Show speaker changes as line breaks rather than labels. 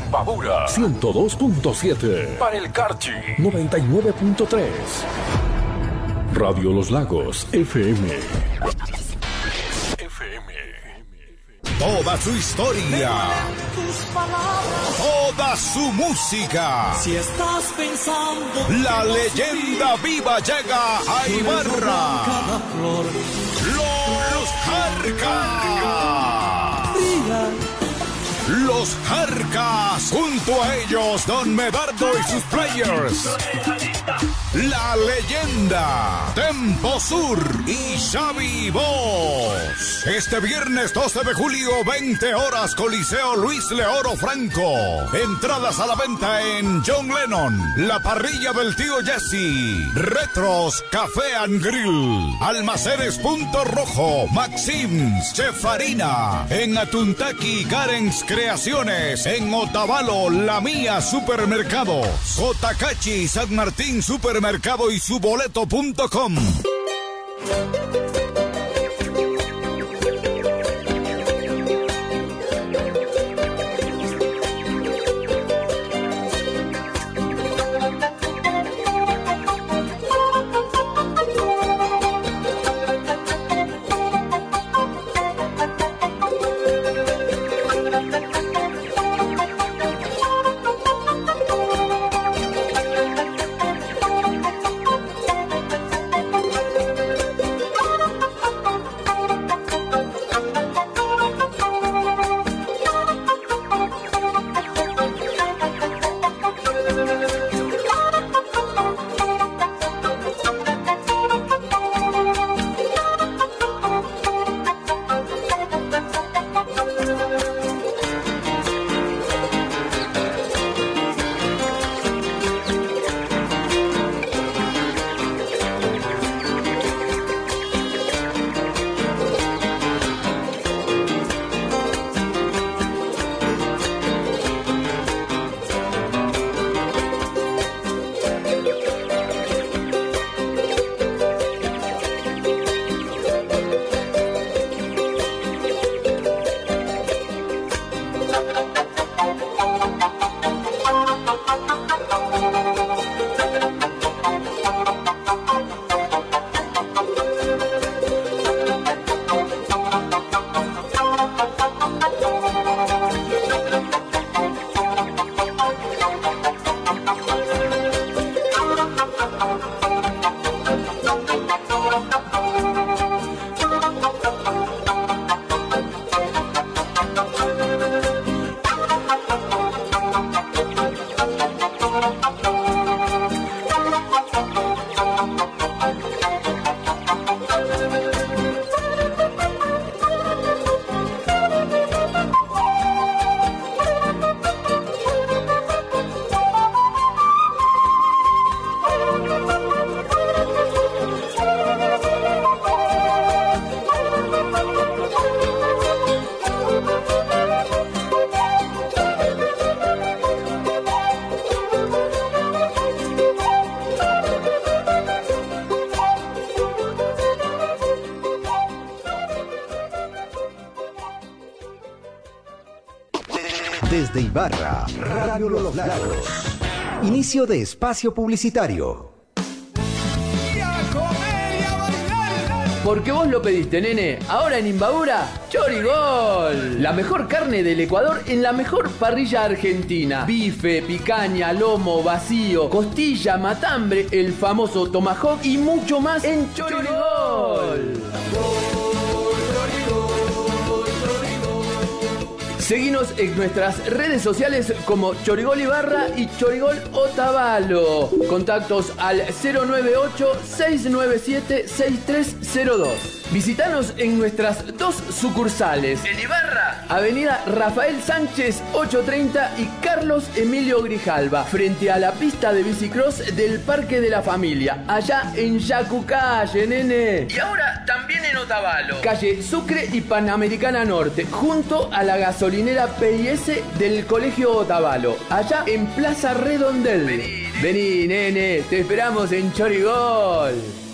Imbabura 102.7. Para el Carchi 99.3. Radio Los Lagos FM.
Toda su historia, toda su música.
Si estás pensando,
la leyenda viva llega a Ibarra. Los Jarcas. Los Jarcas, junto a ellos Don Medardo y sus players. La leyenda, Tempo Sur y Xavi Bosch. Este viernes 12 de julio, 20 horas, Coliseo Luis Leoro Franco. Entradas a la venta en John Lennon, La Parrilla del Tío Jesse, Retros, Café and Grill, Almacenes Punto Rojo, Maxims, Chefarina, en Atuntaki, Garens Creaciones, en Otavalo, La Mía Supermercados, Cotacachi, San Martín Supermercado y suboleto.com.
Desde Ibarra, Radio Los Lagos. Inicio de espacio publicitario.
Porque vos lo pediste, nene. Ahora en Imbabura, Chorigol. La mejor carne del Ecuador en la mejor parrilla argentina. Bife, picaña, lomo, vacío, costilla, matambre, el famoso tomahawk y mucho más en Chorigol. Seguinos en nuestras redes sociales como Chorigol Ibarra y Chorigol Otavalo. Contactos al 098-697-6302. Visítanos en nuestras dos sucursales. En Ibarra, Avenida Rafael Sánchez 830 y Carlos Emilio Grijalva, frente a la pista de bicicross del Parque de la Familia, allá en Yacucalle, nene. Y ahora también en Otavalo, calle Sucre y Panamericana Norte, junto a la gasolinera PIS del Colegio Otavalo, allá en Plaza Redondel. Vení, nene, te esperamos en Chorigol.